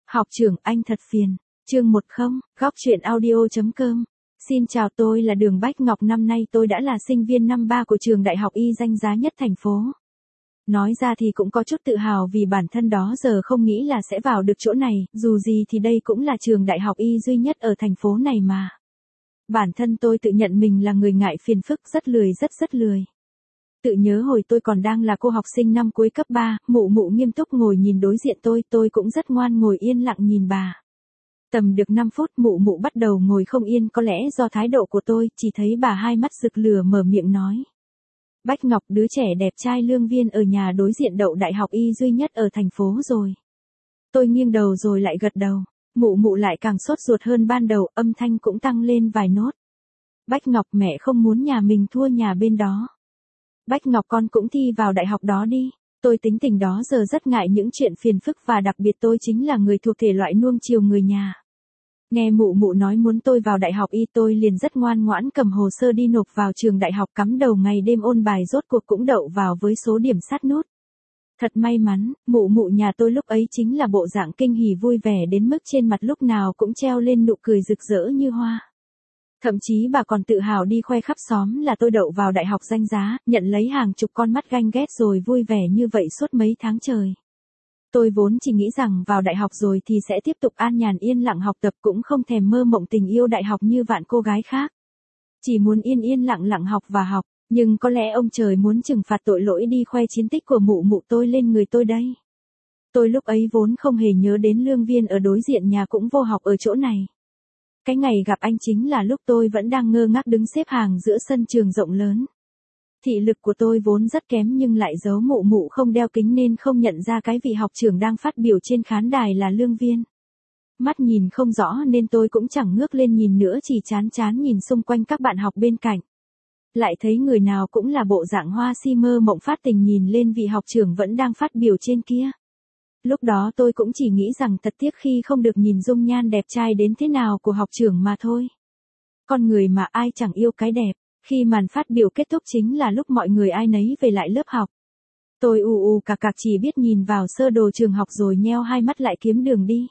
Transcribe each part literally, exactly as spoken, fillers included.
Học trưởng anh thật phiền. Chương một không, góc truyện audio chấm com. Xin chào, tôi là Đường Bách Ngọc. Năm nay tôi đã là sinh viên năm ba của trường đại học y danh giá nhất thành phố. Nói ra thì cũng có chút tự hào vì bản thân đó giờ không nghĩ là sẽ vào được chỗ này, dù gì thì đây cũng là trường đại học y duy nhất ở thành phố này mà. Bản thân tôi tự nhận mình là người ngại phiền phức, rất lười rất rất lười. Tự nhớ hồi tôi còn đang là cô học sinh năm cuối cấp ba, mụ mụ nghiêm túc ngồi nhìn đối diện tôi, tôi cũng rất ngoan ngồi yên lặng nhìn bà. Tầm được năm phút mụ mụ bắt đầu ngồi không yên, có lẽ do thái độ của tôi, chỉ thấy bà hai mắt rực lửa mở miệng nói. Bách Ngọc, đứa trẻ đẹp trai Lương Viên ở nhà đối diện đậu đại học y duy nhất ở thành phố rồi. Tôi nghiêng đầu rồi lại gật đầu, mụ mụ lại càng sốt ruột hơn ban đầu, âm thanh cũng tăng lên vài nốt. Bách Ngọc, mẹ không muốn nhà mình thua nhà bên đó. Bách Ngọc, con cũng thi vào đại học đó đi. Tôi tính tình đó giờ rất ngại những chuyện phiền phức và đặc biệt tôi chính là người thuộc thể loại nuông chiều người nhà. Nghe mụ mụ nói muốn tôi vào đại học y, tôi liền rất ngoan ngoãn cầm hồ sơ đi nộp vào trường đại học, cắm đầu ngày đêm ôn bài, rốt cuộc cũng đậu vào với số điểm sát nút. Thật may mắn, mụ mụ nhà tôi lúc ấy chính là bộ dạng kinh hỉ vui vẻ đến mức trên mặt lúc nào cũng treo lên nụ cười rực rỡ như hoa. Thậm chí bà còn tự hào đi khoe khắp xóm là tôi đậu vào đại học danh giá, nhận lấy hàng chục con mắt ganh ghét rồi vui vẻ như vậy suốt mấy tháng trời. Tôi vốn chỉ nghĩ rằng vào đại học rồi thì sẽ tiếp tục an nhàn yên lặng học tập, cũng không thèm mơ mộng tình yêu đại học như vạn cô gái khác. Chỉ muốn yên yên lặng lặng học và học, nhưng có lẽ ông trời muốn trừng phạt tội lỗi đi khoe chiến tích của mụ mụ tôi lên người tôi đây. Tôi lúc ấy vốn không hề nhớ đến Lương Viên ở đối diện nhà cũng vô học ở chỗ này. Cái ngày gặp anh chính là lúc tôi vẫn đang ngơ ngác đứng xếp hàng giữa sân trường rộng lớn. Thị lực của tôi vốn rất kém nhưng lại giấu mụ mụ không đeo kính nên không nhận ra cái vị học trưởng đang phát biểu trên khán đài là Lương Viên. Mắt nhìn không rõ nên tôi cũng chẳng ngước lên nhìn nữa, chỉ chán chán nhìn xung quanh các bạn học bên cạnh. Lại thấy người nào cũng là bộ dạng hoa si mơ mộng phát tình nhìn lên vị học trưởng vẫn đang phát biểu trên kia. Lúc đó tôi cũng chỉ nghĩ rằng thật tiếc khi không được nhìn dung nhan đẹp trai đến thế nào của học trưởng mà thôi. Con người mà ai chẳng yêu cái đẹp, khi màn phát biểu kết thúc chính là lúc mọi người ai nấy về lại lớp học. Tôi ù ù cạc cạc chỉ biết nhìn vào sơ đồ trường học rồi nheo hai mắt lại kiếm đường đi.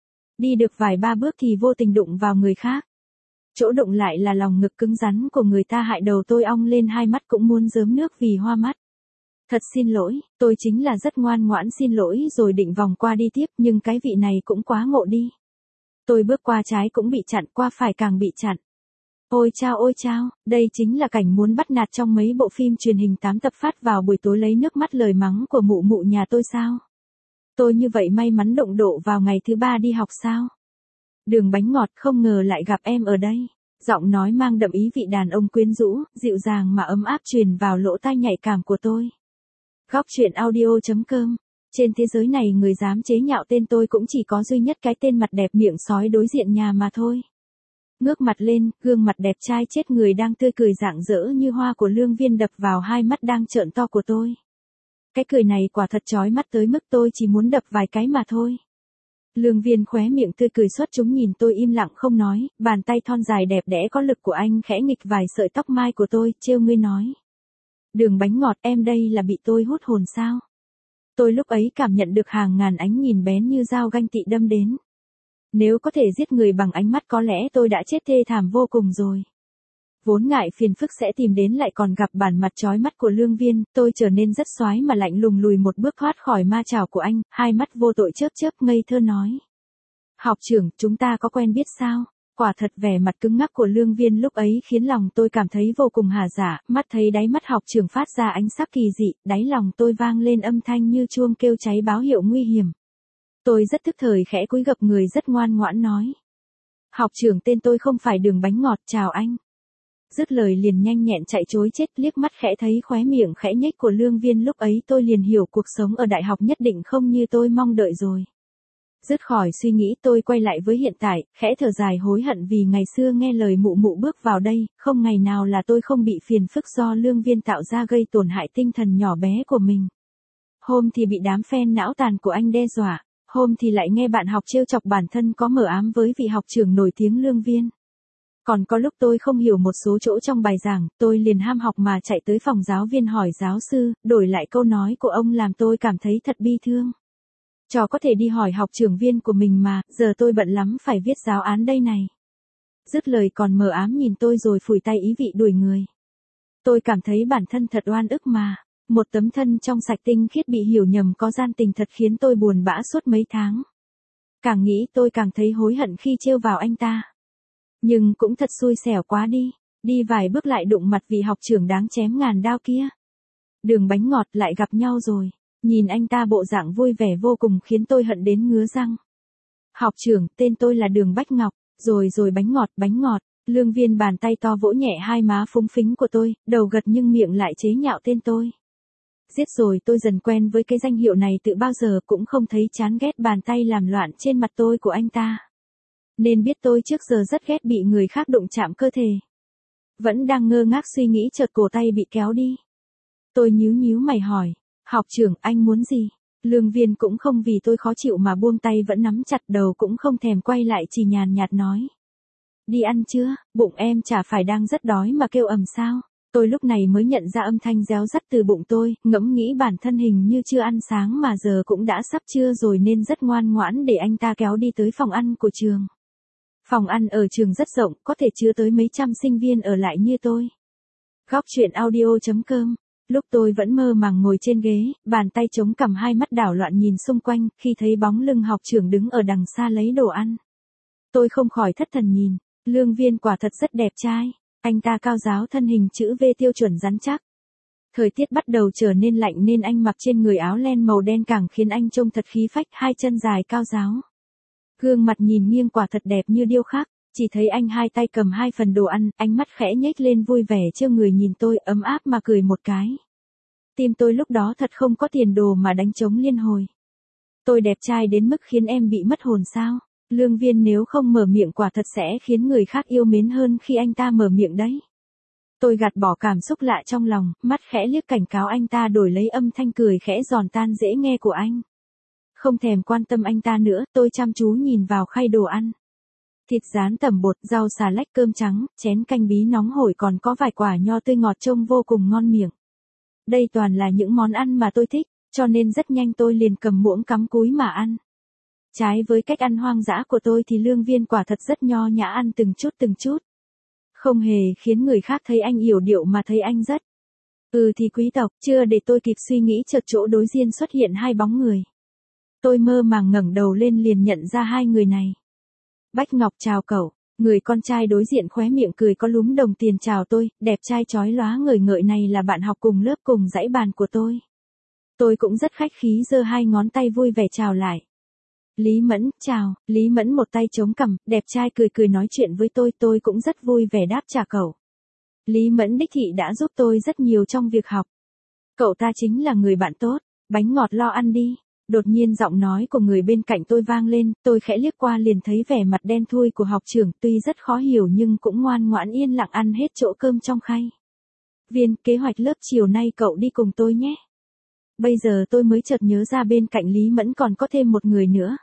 Đi được vài ba bước thì vô tình đụng vào người khác. Chỗ đụng lại là lòng ngực cứng rắn của người ta, hại đầu tôi ong lên, hai mắt cũng muốn rớm nước vì hoa mắt. Thật xin lỗi, tôi chính là rất ngoan ngoãn xin lỗi rồi định vòng qua đi tiếp, nhưng cái vị này cũng quá ngộ đi. Tôi bước qua trái cũng bị chặn, qua phải càng bị chặn. Ôi chao ôi chao, đây chính là cảnh muốn bắt nạt trong mấy bộ phim truyền hình tám tập phát vào buổi tối lấy nước mắt lời mắng của mụ mụ nhà tôi sao? Tôi như vậy may mắn đụng độ vào ngày thứ ba đi học sao? Đường Bánh Ngọt, không ngờ lại gặp em ở đây. Giọng nói mang đậm ý vị đàn ông quyến rũ, dịu dàng mà ấm áp truyền vào lỗ tai nhạy cảm của tôi. Góc truyện audio chấm com. Trên thế giới này người dám chế nhạo tên tôi cũng chỉ có duy nhất cái tên mặt đẹp miệng sói đối diện nhà mà thôi. Ngước mặt lên, gương mặt đẹp trai chết người đang tươi cười rạng rỡ như hoa của Lương Viên đập vào hai mắt đang trợn to của tôi. Cái cười này quả thật chói mắt tới mức tôi chỉ muốn đập vài cái mà thôi. Lương Viên khóe miệng tươi cười xuất chúng nhìn tôi im lặng không nói, bàn tay thon dài đẹp đẽ có lực của anh khẽ nghịch vài sợi tóc mai của tôi, trêu ngươi nói. Đường Bánh Ngọt, em đây là bị tôi hút hồn sao? Tôi lúc ấy cảm nhận được hàng ngàn ánh nhìn bén như dao ganh tị đâm đến. Nếu có thể giết người bằng ánh mắt có lẽ tôi đã chết thê thảm vô cùng rồi. Vốn ngại phiền phức sẽ tìm đến lại còn gặp bản mặt chói mắt của Lương Viên, tôi trở nên rất xoái mà lạnh lùng lùi một bước thoát khỏi ma chảo của anh, hai mắt vô tội chớp chớp ngây thơ nói. Học trưởng, chúng ta có quen biết sao? Quả thật vẻ mặt cứng ngắc của Lương Viên lúc ấy khiến lòng tôi cảm thấy vô cùng hả dạ, mắt thấy đáy mắt học trưởng phát ra ánh sắc kỳ dị, đáy lòng tôi vang lên âm thanh như chuông kêu cháy báo hiệu nguy hiểm. Tôi rất thức thời khẽ cúi gập người rất ngoan ngoãn nói. Học trưởng, tên tôi không phải Đường Bánh Ngọt, chào anh. Dứt lời liền nhanh nhẹn chạy trối chết, liếc mắt khẽ thấy khóe miệng khẽ nhếch của Lương Viên lúc ấy tôi liền hiểu cuộc sống ở đại học nhất định không như tôi mong đợi rồi. Dứt khỏi suy nghĩ tôi quay lại với hiện tại, khẽ thở dài hối hận vì ngày xưa nghe lời mụ mụ bước vào đây, không ngày nào là tôi không bị phiền phức do Lương Viên tạo ra gây tổn hại tinh thần nhỏ bé của mình. Hôm thì bị đám phen não tàn của anh đe dọa, hôm thì lại nghe bạn học trêu chọc bản thân có mờ ám với vị học trưởng nổi tiếng Lương Viên. Còn có lúc tôi không hiểu một số chỗ trong bài giảng, tôi liền ham học mà chạy tới phòng giáo viên hỏi giáo sư, đổi lại câu nói của ông làm tôi cảm thấy thật bi thương. Trò có thể đi hỏi học trưởng viên của mình mà, giờ tôi bận lắm phải viết giáo án đây này. Dứt lời còn mờ ám nhìn tôi rồi phủi tay ý vị đuổi người. Tôi cảm thấy bản thân thật oan ức mà. Một tấm thân trong sạch tinh khiết bị hiểu nhầm có gian tình thật khiến tôi buồn bã suốt mấy tháng. Càng nghĩ tôi càng thấy hối hận khi trêu vào anh ta. Nhưng cũng thật xui xẻo quá đi. Đi vài bước lại đụng mặt vị học trưởng đáng chém ngàn đao kia. Đường bánh ngọt lại gặp nhau rồi. Nhìn anh ta bộ dạng vui vẻ vô cùng khiến tôi hận đến ngứa răng. Học trưởng, tên tôi là Đường Bách Ngọc. Rồi rồi bánh ngọt, bánh ngọt. Lương Viên bàn tay to vỗ nhẹ hai má phúng phính của tôi, đầu gật nhưng miệng lại chế nhạo tên tôi. Giết rồi tôi dần quen với cái danh hiệu này từ bao giờ cũng không thấy chán ghét bàn tay làm loạn trên mặt tôi của anh ta. Nên biết tôi trước giờ rất ghét bị người khác đụng chạm cơ thể. Vẫn đang ngơ ngác suy nghĩ chợt cổ tay bị kéo đi. Tôi nhíu nhíu mày hỏi, học trưởng anh muốn gì? Lương Viên cũng không vì tôi khó chịu mà buông tay vẫn nắm chặt đầu cũng không thèm quay lại chỉ nhàn nhạt nói. Đi ăn chưa, bụng em chả phải đang rất đói mà kêu ầm sao? Tôi lúc này mới nhận ra âm thanh réo rắt từ bụng tôi, ngẫm nghĩ bản thân hình như chưa ăn sáng mà giờ cũng đã sắp trưa rồi nên rất ngoan ngoãn để anh ta kéo đi tới phòng ăn của trường. Phòng ăn ở trường rất rộng, có thể chứa tới mấy trăm sinh viên ở lại như tôi. Góc truyện audio chấm com. Lúc tôi vẫn mơ màng ngồi trên ghế, bàn tay chống cằm hai mắt đảo loạn nhìn xung quanh, khi thấy bóng lưng học trưởng đứng ở đằng xa lấy đồ ăn. Tôi không khỏi thất thần nhìn, Lương Viên quả thật rất đẹp trai, anh ta cao ráo thân hình chữ V tiêu chuẩn rắn chắc. Thời tiết bắt đầu trở nên lạnh nên anh mặc trên người áo len màu đen càng khiến anh trông thật khí phách, hai chân dài cao ráo. Gương mặt nhìn nghiêng quả thật đẹp như điêu khắc, chỉ thấy anh hai tay cầm hai phần đồ ăn, ánh mắt khẽ nhếch lên vui vẻ trêu người nhìn tôi ấm áp mà cười một cái. Tim tôi lúc đó thật không có tiền đồ mà đánh trống liên hồi. Tôi đẹp trai đến mức khiến em bị mất hồn sao? Lương Viên nếu không mở miệng quả thật sẽ khiến người khác yêu mến hơn khi anh ta mở miệng đấy. Tôi gạt bỏ cảm xúc lạ trong lòng, mắt khẽ liếc cảnh cáo anh ta đổi lấy âm thanh cười khẽ giòn tan dễ nghe của anh. Không thèm quan tâm anh ta nữa, tôi chăm chú nhìn vào khay đồ ăn. Thịt rán tẩm bột, rau xà lách, cơm trắng, chén canh bí nóng hổi còn có vài quả nho tươi ngọt trông vô cùng ngon miệng. Đây toàn là những món ăn mà tôi thích, cho nên rất nhanh tôi liền cầm muỗng cắm cúi mà ăn. Trái với cách ăn hoang dã của tôi thì Lương Viên quả thật rất nho nhã ăn từng chút từng chút. Không hề khiến người khác thấy anh yểu điệu mà thấy anh rất. Ừ thì quý tộc, chưa để tôi kịp suy nghĩ chợt chỗ đối diện xuất hiện hai bóng người. Tôi mơ màng ngẩng đầu lên liền nhận ra hai người này. Bách Ngọc chào cậu, người con trai đối diện khóe miệng cười có lúm đồng tiền chào tôi, đẹp trai chói lóa ngời ngợi này là bạn học cùng lớp cùng dãy bàn của tôi. Tôi cũng rất khách khí giơ hai ngón tay vui vẻ chào lại. Lý Mẫn, chào, Lý Mẫn một tay chống cằm, đẹp trai cười cười nói chuyện với tôi, tôi cũng rất vui vẻ đáp trả cậu. Lý Mẫn đích thị đã giúp tôi rất nhiều trong việc học. Cậu ta chính là người bạn tốt, bánh ngọt lo ăn đi. Đột nhiên giọng nói của người bên cạnh tôi vang lên, tôi khẽ liếc qua liền thấy vẻ mặt đen thui của học trưởng tuy rất khó hiểu nhưng cũng ngoan ngoãn yên lặng ăn hết chỗ cơm trong khay. Viên, kế hoạch lớp chiều nay cậu đi cùng tôi nhé. Bây giờ tôi mới chợt nhớ ra bên cạnh Lý Mẫn còn có thêm một người nữa.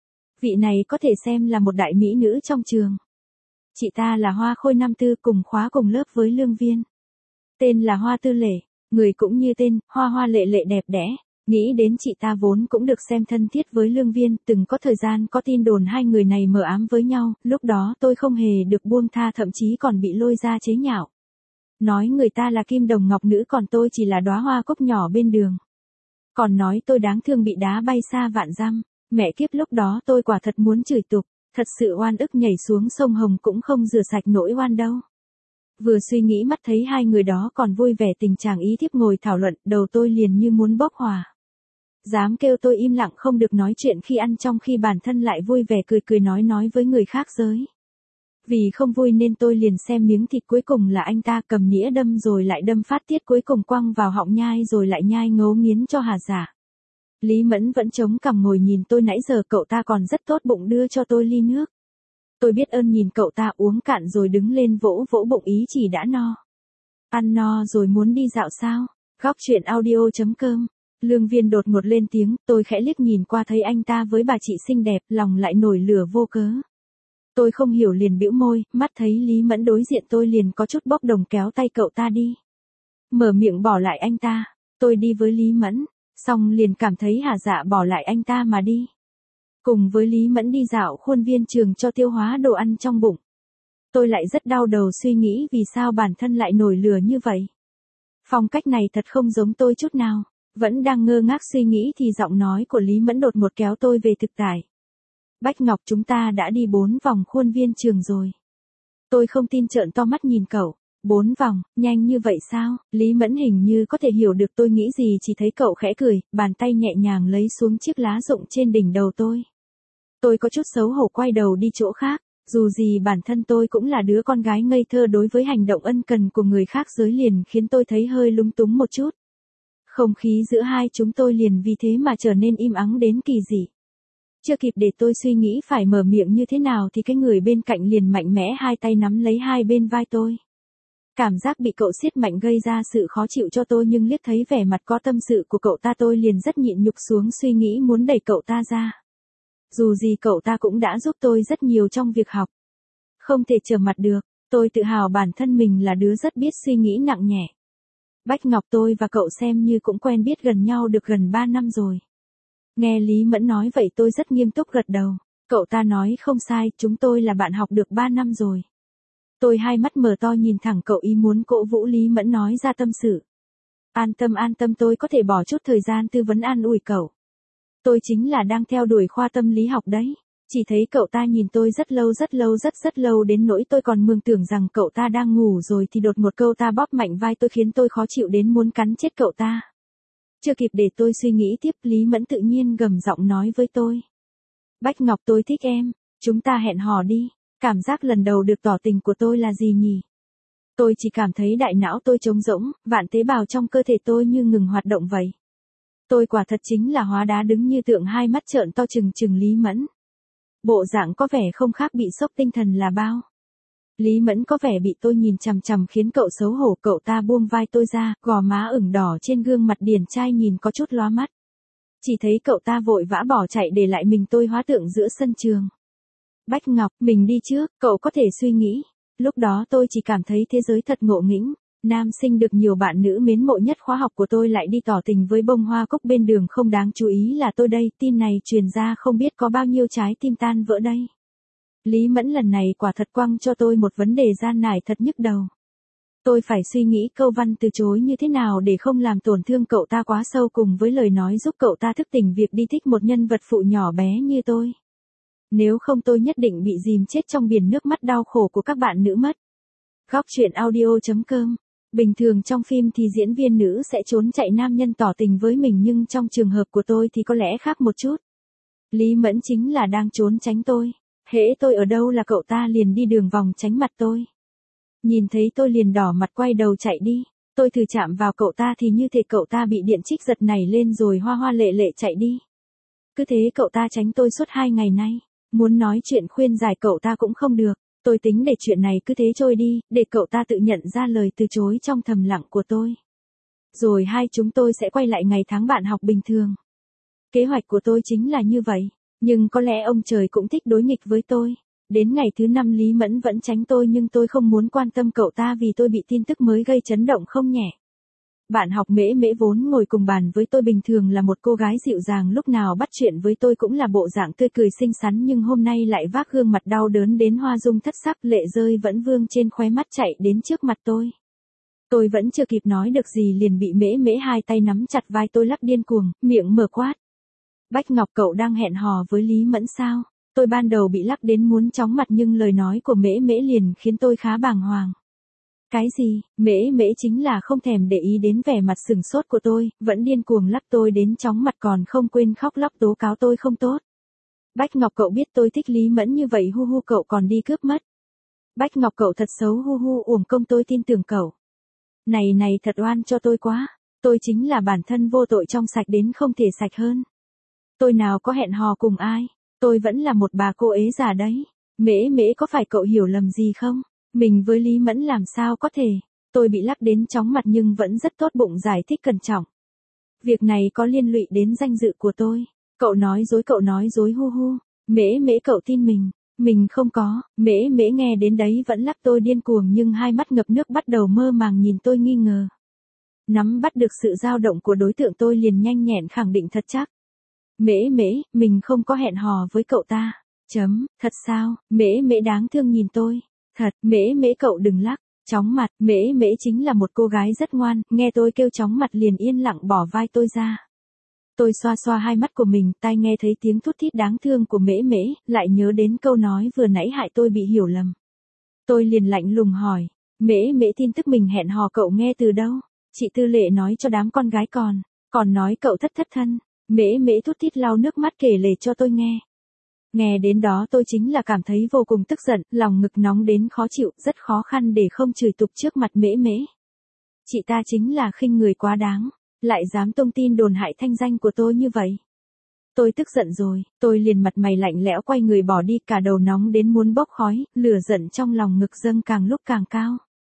Vị này có thể xem là một đại mỹ nữ trong trường. Chị ta là Hoa Khôi năm tư cùng khóa cùng lớp với Lương Viên. Tên là Hoa Tư Lệ, người cũng như tên, hoa hoa lệ lệ đẹp đẽ. Nghĩ đến chị ta vốn cũng được xem thân thiết với Lương Viên, từng có thời gian có tin đồn hai người này mờ ám với nhau, lúc đó tôi không hề được buông tha thậm chí còn bị lôi ra chế nhạo. Nói người ta là kim đồng ngọc nữ còn tôi chỉ là đóa hoa cúc nhỏ bên đường. Còn nói tôi đáng thương bị đá bay xa vạn dặm, mẹ kiếp lúc đó tôi quả thật muốn chửi tục, thật sự oan ức nhảy xuống sông Hồng cũng không rửa sạch nỗi oan đâu. Vừa suy nghĩ mắt thấy hai người đó còn vui vẻ tình trạng ý thiếp ngồi thảo luận, đầu tôi liền như muốn bốc hỏa. Dám kêu tôi im lặng không được nói chuyện khi ăn trong khi bản thân lại vui vẻ cười cười nói nói với người khác giới. Vì không vui nên tôi liền xem miếng thịt cuối cùng là anh ta cầm nĩa đâm rồi lại đâm phát tiết cuối cùng quăng vào họng nhai rồi lại nhai ngấu nghiến cho hà giả. Lý Mẫn vẫn chống cằm ngồi nhìn tôi nãy giờ cậu ta còn rất tốt bụng đưa cho tôi ly nước. Tôi biết ơn nhìn cậu ta uống cạn rồi đứng lên vỗ vỗ bụng ý chỉ đã no. Ăn no rồi muốn đi dạo sao? Góc truyện audio chấm com. Lương Viên đột ngột lên tiếng, tôi khẽ liếc nhìn qua thấy anh ta với bà chị xinh đẹp, lòng lại nổi lửa vô cớ. Tôi không hiểu liền bĩu môi, mắt thấy Lý Mẫn đối diện tôi liền có chút bốc đồng kéo tay cậu ta đi. Mở miệng bỏ lại anh ta, tôi đi với Lý Mẫn. Xong liền cảm thấy hả dạ bỏ lại anh ta mà đi. Cùng với Lý Mẫn đi dạo khuôn viên trường cho tiêu hóa đồ ăn trong bụng. Tôi lại rất đau đầu suy nghĩ vì sao bản thân lại nổi lửa như vậy. Phong cách này thật không giống tôi chút nào. Vẫn đang ngơ ngác suy nghĩ thì giọng nói của Lý Mẫn đột ngột kéo tôi về thực tại. Bách Ngọc, chúng ta đã đi bốn vòng khuôn viên trường rồi. Tôi không tin trợn to mắt nhìn cậu. Bốn vòng, nhanh như vậy sao? Lý Mẫn hình như có thể hiểu được tôi nghĩ gì, chỉ thấy cậu khẽ cười, bàn tay nhẹ nhàng lấy xuống chiếc lá rụng trên đỉnh đầu tôi. Tôi có chút xấu hổ quay đầu đi chỗ khác. Dù gì bản thân tôi cũng là đứa con gái ngây thơ, đối với hành động ân cần của người khác giới liền khiến tôi thấy hơi lúng túng một chút. Không khí giữa hai chúng tôi liền vì thế mà trở nên im ắng đến kỳ dị. Chưa kịp để tôi suy nghĩ phải mở miệng như thế nào thì cái người bên cạnh liền mạnh mẽ hai tay nắm lấy hai bên vai tôi. Cảm giác bị cậu siết mạnh gây ra sự khó chịu cho tôi, nhưng liếc thấy vẻ mặt có tâm sự của cậu ta tôi liền rất nhịn nhục xuống suy nghĩ muốn đẩy cậu ta ra. Dù gì cậu ta cũng đã giúp tôi rất nhiều trong việc học. Không thể trở mặt được, tôi tự hào bản thân mình là đứa rất biết suy nghĩ nặng nhẹ. Bách Ngọc, tôi và cậu xem như cũng quen biết gần nhau được gần ba năm rồi. Nghe Lý Mẫn nói vậy tôi rất nghiêm túc gật đầu. Cậu ta nói không sai, chúng tôi là bạn học được ba năm rồi. Tôi hai mắt mở to nhìn thẳng cậu, ý muốn cổ vũ Lý Mẫn nói ra tâm sự. An tâm an tâm, tôi có thể bỏ chút thời gian tư vấn an ủi cậu. Tôi chính là đang theo đuổi khoa tâm lý học đấy. Chỉ thấy cậu ta nhìn tôi rất lâu rất lâu rất rất lâu đến nỗi tôi còn mường tưởng rằng cậu ta đang ngủ rồi thì đột một câu ta bóp mạnh vai tôi khiến tôi khó chịu đến muốn cắn chết cậu ta. Chưa kịp để tôi suy nghĩ tiếp, Lý Mẫn tự nhiên gầm giọng nói với tôi. Bách Ngọc, tôi thích em, chúng ta hẹn hò đi. Cảm giác lần đầu được tỏ tình của tôi là gì nhỉ? Tôi chỉ cảm thấy đại não tôi trống rỗng, vạn tế bào trong cơ thể tôi như ngừng hoạt động vậy. Tôi quả thật chính là hóa đá đứng như tượng, hai mắt trợn to trừng trừng Lý Mẫn. Bộ dạng có vẻ không khác bị sốc tinh thần là bao. Lý Mẫn có vẻ bị tôi nhìn chằm chằm khiến cậu xấu hổ, cậu ta buông vai tôi ra, gò má ửng đỏ trên gương mặt điển trai nhìn có chút lóa mắt. Chỉ thấy cậu ta vội vã bỏ chạy để lại mình tôi hóa tượng giữa sân trường. Bách Ngọc, mình đi trước, cậu có thể suy nghĩ. Lúc đó tôi chỉ cảm thấy thế giới thật ngộ nghĩnh. Nam sinh được nhiều bạn nữ mến mộ nhất khóa học của tôi lại đi tỏ tình với bông hoa cúc bên đường, không đáng chú ý là tôi đây. Tin này truyền ra không biết có bao nhiêu trái tim tan vỡ đây. Lý Mẫn lần này quả thật quăng cho tôi một vấn đề gian nải thật nhức đầu. Tôi phải suy nghĩ câu văn từ chối như thế nào để không làm tổn thương cậu ta quá sâu, cùng với lời nói giúp cậu ta thức tỉnh việc đi thích một nhân vật phụ nhỏ bé như tôi. Nếu không tôi nhất định bị dìm chết trong biển nước mắt đau khổ của các bạn nữ mất. Góc truyện audio chấm com. Bình thường trong phim thì diễn viên nữ sẽ trốn chạy nam nhân tỏ tình với mình, nhưng trong trường hợp của tôi thì có lẽ khác một chút. Lý Mẫn chính là đang trốn tránh tôi. Hễ tôi ở đâu là cậu ta liền đi đường vòng tránh mặt tôi. Nhìn thấy tôi liền đỏ mặt quay đầu chạy đi. Tôi thử chạm vào cậu ta thì như thể cậu ta bị điện trích giật nảy lên rồi hoa hoa lệ lệ chạy đi. Cứ thế cậu ta tránh tôi suốt hai ngày nay. Muốn nói chuyện khuyên giải cậu ta cũng không được. Tôi tính để chuyện này cứ thế trôi đi, để cậu ta tự nhận ra lời từ chối trong thầm lặng của tôi. Rồi hai chúng tôi sẽ quay lại ngày tháng bạn học bình thường. Kế hoạch của tôi chính là như vậy. Nhưng có lẽ ông trời cũng thích đối nghịch với tôi. Đến ngày thứ năm Lý Mẫn vẫn tránh tôi, nhưng tôi không muốn quan tâm cậu ta vì tôi bị tin tức mới gây chấn động không nhẹ. Bạn học Mễ Mễ vốn ngồi cùng bàn với tôi bình thường là một cô gái dịu dàng, lúc nào bắt chuyện với tôi cũng là bộ dạng tươi cười xinh xắn, nhưng hôm nay lại vác gương mặt đau đớn đến hoa dung thất sắc, lệ rơi vẫn vương trên khóe mắt chạy đến trước mặt tôi. Tôi vẫn chưa kịp nói được gì liền bị Mễ Mễ hai tay nắm chặt vai tôi lắc điên cuồng, miệng mở quát. Bách Ngọc, cậu đang hẹn hò với Lý Mẫn sao? Tôi ban đầu bị lắc đến muốn chóng mặt, nhưng lời nói của Mễ Mễ liền khiến tôi khá bàng hoàng. Cái gì? Mễ Mễ chính là không thèm để ý đến vẻ mặt sừng sốt của tôi, vẫn điên cuồng lắc tôi đến chóng mặt, còn không quên khóc lóc tố cáo tôi không tốt. Bách Ngọc, cậu biết tôi thích Lý Mẫn như vậy, hu hu, cậu còn đi cướp mất. Bách Ngọc, cậu thật xấu, hu hu, uổng công tôi tin tưởng cậu. Này này, thật oan cho tôi quá. Tôi chính là bản thân vô tội trong sạch đến không thể sạch hơn. Tôi nào có hẹn hò cùng ai. Tôi vẫn là một bà cô ế già đấy. Mễ Mễ, có phải cậu hiểu lầm gì không? Mình với Lý Mẫn làm sao có thể. Tôi bị lắc đến chóng mặt nhưng vẫn rất tốt bụng giải thích cẩn trọng. Việc này có liên lụy đến danh dự của tôi. Cậu nói dối, cậu nói dối, hu hu. Mễ Mễ, cậu tin mình. Mình không có. Mễ Mễ nghe đến đấy vẫn lắc tôi điên cuồng, nhưng hai mắt ngập nước bắt đầu mơ màng nhìn tôi nghi ngờ. Nắm bắt được sự dao động của đối tượng tôi liền nhanh nhẹn khẳng định thật chắc. Mễ mễ, mình không có hẹn hò với cậu ta. Chấm, thật sao, mễ mễ đáng thương nhìn tôi. Thật, mễ mễ cậu đừng lắc. Chóng mặt, mễ mễ chính là một cô gái rất ngoan, nghe tôi kêu chóng mặt liền yên lặng bỏ vai tôi ra. Tôi xoa xoa hai mắt của mình, tai nghe thấy tiếng thút thít đáng thương của mễ mễ, lại nhớ đến câu nói vừa nãy hại tôi bị hiểu lầm. Tôi liền lạnh lùng hỏi, mễ mễ tin tức mình hẹn hò cậu nghe từ đâu? Chị Tư Lệ nói cho đám con gái còn, còn nói cậu thất thất thân. Mễ mễ thút thít lau nước mắt kể lể cho tôi nghe. Nghe đến đó tôi chính là cảm thấy vô cùng tức giận, lòng ngực nóng đến khó chịu, rất khó khăn để không chửi tục trước mặt mễ mễ. Chị ta chính là khinh người quá đáng, lại dám tung tin đồn hại thanh danh của tôi như vậy. Tôi tức giận rồi, tôi liền mặt mày lạnh lẽo quay người bỏ đi, cả đầu nóng đến muốn bốc khói, lửa giận trong lòng ngực dâng càng lúc càng cao.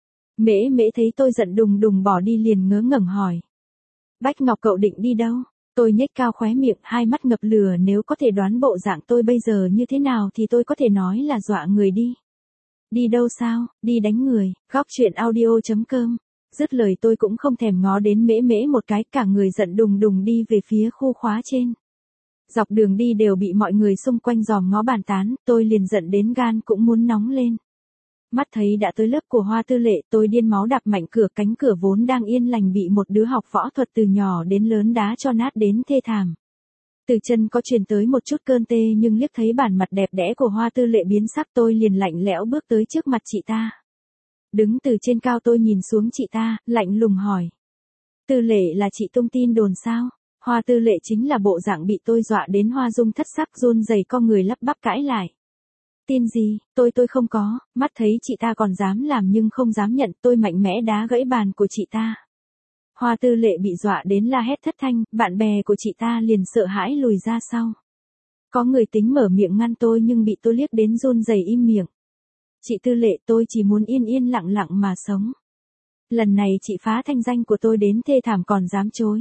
Mễ mễ thấy tôi giận đùng đùng bỏ đi liền ngớ ngẩn hỏi. Bách Ngọc cậu định đi đâu? Tôi nhếch cao khóe miệng, hai mắt ngập lửa, nếu có thể đoán bộ dạng tôi bây giờ như thế nào thì tôi có thể nói là dọa người đi. Đi đâu sao? Đi đánh người. Góc truyện audio chấm com. Dứt lời tôi cũng không thèm ngó đến mễ mễ một cái, cả người giận đùng đùng đi về phía khu khóa trên. Dọc đường đi đều bị mọi người xung quanh dòm ngó bàn tán, tôi liền giận đến gan cũng muốn nóng lên. Mắt thấy đã tới lớp của Hoa Tư Lệ, tôi điên máu đạp mạnh cửa, cánh cửa vốn đang yên lành bị một đứa học võ thuật từ nhỏ đến lớn đá cho nát đến thê thảm. Từ chân có truyền tới một chút cơn tê, nhưng liếc thấy bản mặt đẹp đẽ của Hoa Tư Lệ biến sắc, tôi liền lạnh lẽo bước tới trước mặt chị ta. Đứng từ trên cao tôi nhìn xuống chị ta, lạnh lùng hỏi. Tư Lệ là chị tung tin đồn sao? Hoa Tư Lệ chính là bộ dạng bị tôi dọa đến hoa dung thất sắc, run rẩy con người lắp bắp cãi lại. Tin gì, tôi tôi không có, mắt thấy chị ta còn dám làm nhưng không dám nhận, tôi mạnh mẽ đá gãy bàn của chị ta. Hoa Tư Lệ bị dọa đến la hét thất thanh, bạn bè của chị ta liền sợ hãi lùi ra sau. Có người tính mở miệng ngăn tôi nhưng bị tôi liếc đến run rẩy im miệng. Chị Tư Lệ, tôi chỉ muốn yên yên lặng lặng mà sống. Lần này chị phá thanh danh của tôi đến thê thảm còn dám chối.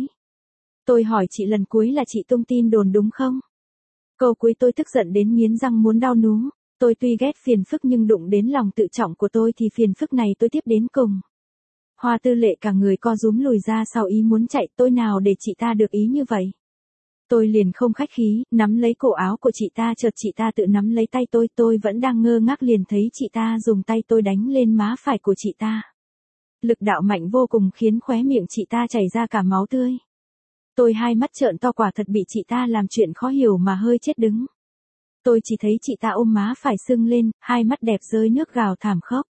Tôi hỏi chị lần cuối là chị tung tin đồn đúng không? Câu cuối tôi tức giận đến nghiến răng muốn đau núm. Tôi tuy ghét phiền phức nhưng đụng đến lòng tự trọng của tôi thì phiền phức này tôi tiếp đến cùng. Hoa Tư Lệ cả người co rúm lùi ra sau, ý muốn chạy, tôi nào để chị ta được ý như vậy. Tôi liền không khách khí, nắm lấy cổ áo của chị ta, chợt chị ta tự nắm lấy tay tôi, tôi vẫn đang ngơ ngác liền thấy chị ta dùng tay tôi đánh lên má phải của chị ta. Lực đạo mạnh vô cùng khiến khóe miệng chị ta chảy ra cả máu tươi. Tôi hai mắt trợn to, quả thật bị chị ta làm chuyện khó hiểu mà hơi chết đứng. Tôi chỉ thấy chị ta ôm má phải sưng lên, hai mắt đẹp rơi nước gào thảm khóc.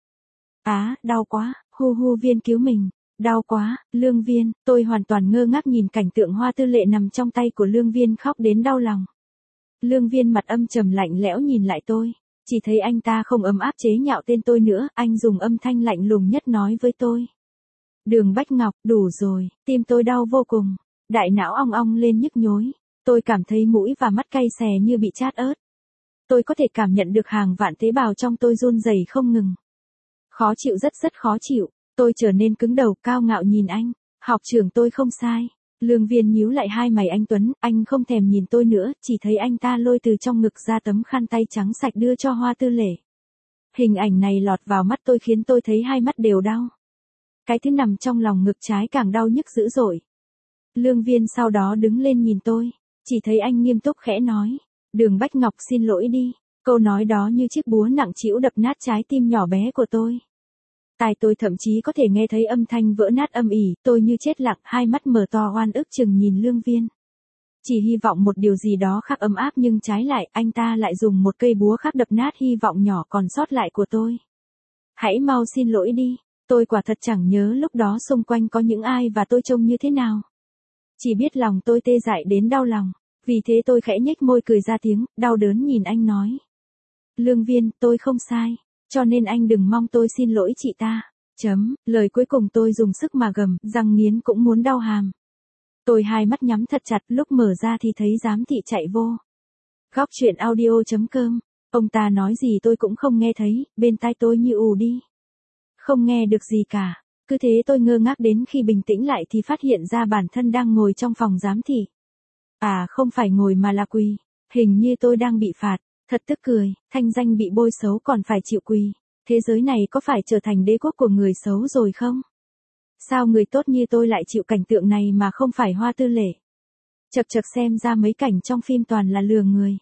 Á, đau quá, hu hu Viên cứu mình, đau quá, Lương Viên, tôi hoàn toàn ngơ ngác nhìn cảnh tượng Hoa Tư Lệ nằm trong tay của Lương Viên khóc đến đau lòng. Lương Viên mặt âm trầm lạnh lẽo nhìn lại tôi, chỉ thấy anh ta không ấm áp chế nhạo tên tôi nữa, anh dùng âm thanh lạnh lùng nhất nói với tôi. Đường Bách Ngọc, đủ rồi, tim tôi đau vô cùng, đại não ong ong lên nhức nhối, tôi cảm thấy mũi và mắt cay xè như bị chát ớt. Tôi có thể cảm nhận được hàng vạn tế bào trong tôi run rẩy không ngừng. Khó chịu, rất rất khó chịu, tôi trở nên cứng đầu, cao ngạo nhìn anh, học trưởng tôi không sai. Lương Viên nhíu lại hai mày anh Tuấn, anh không thèm nhìn tôi nữa, chỉ thấy anh ta lôi từ trong ngực ra tấm khăn tay trắng sạch đưa cho Hoa Tư Lệ. Hình ảnh này lọt vào mắt tôi khiến tôi thấy hai mắt đều đau. Cái thứ nằm trong lòng ngực trái càng đau nhức dữ dội. Lương Viên sau đó đứng lên nhìn tôi, chỉ thấy anh nghiêm túc khẽ nói. Đường Bách Ngọc xin lỗi đi, câu nói đó như chiếc búa nặng trĩu đập nát trái tim nhỏ bé của tôi. Tai tôi thậm chí có thể nghe thấy âm thanh vỡ nát âm ỉ, tôi như chết lặng, hai mắt mở to oan ức chừng nhìn Lương Viên. Chỉ hy vọng một điều gì đó khác ấm áp nhưng trái lại, anh ta lại dùng một cây búa khác đập nát hy vọng nhỏ còn sót lại của tôi. Hãy mau xin lỗi đi, tôi quả thật chẳng nhớ lúc đó xung quanh có những ai và tôi trông như thế nào. Chỉ biết lòng tôi tê dại đến đau lòng. Vì thế tôi khẽ nhếch môi cười ra tiếng, đau đớn nhìn anh nói. Lương Viên, tôi không sai, cho nên anh đừng mong tôi xin lỗi chị ta. Chấm, lời cuối cùng tôi dùng sức mà gầm, răng nghiến cũng muốn đau hàm. Tôi hai mắt nhắm thật chặt, lúc mở ra thì thấy giám thị chạy vô. Góc truyện audio chấm com, ông ta nói gì tôi cũng không nghe thấy, bên tai tôi như ù đi. Không nghe được gì cả, cứ thế tôi ngơ ngác đến khi bình tĩnh lại thì phát hiện ra bản thân đang ngồi trong phòng giám thị. À không phải ngồi mà là quỳ, hình như tôi đang bị phạt, thật tức cười, thanh danh bị bôi xấu còn phải chịu quỳ, thế giới này có phải trở thành đế quốc của người xấu rồi không? Sao người tốt như tôi lại chịu cảnh tượng này mà không phải Hoa Tư Lệ? Chật chật xem ra mấy cảnh trong phim toàn là lừa người.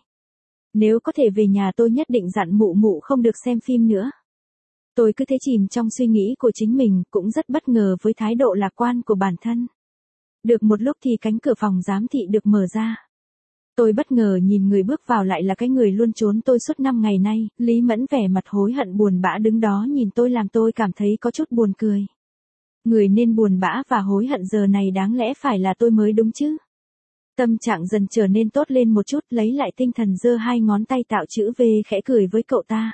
Nếu có thể về nhà tôi nhất định dặn mụ mụ không được xem phim nữa. Tôi cứ thế chìm trong suy nghĩ của chính mình, cũng rất bất ngờ với thái độ lạc quan của bản thân. Được một lúc thì cánh cửa phòng giám thị được mở ra. Tôi bất ngờ nhìn người bước vào lại là cái người luôn trốn tôi suốt năm ngày nay, Lý Mẫn vẻ mặt hối hận buồn bã đứng đó nhìn tôi làm tôi cảm thấy có chút buồn cười. Người nên buồn bã và hối hận giờ này đáng lẽ phải là tôi mới đúng chứ. Tâm trạng dần trở nên tốt lên một chút, lấy lại tinh thần giơ hai ngón tay tạo chữ V khẽ cười với cậu ta.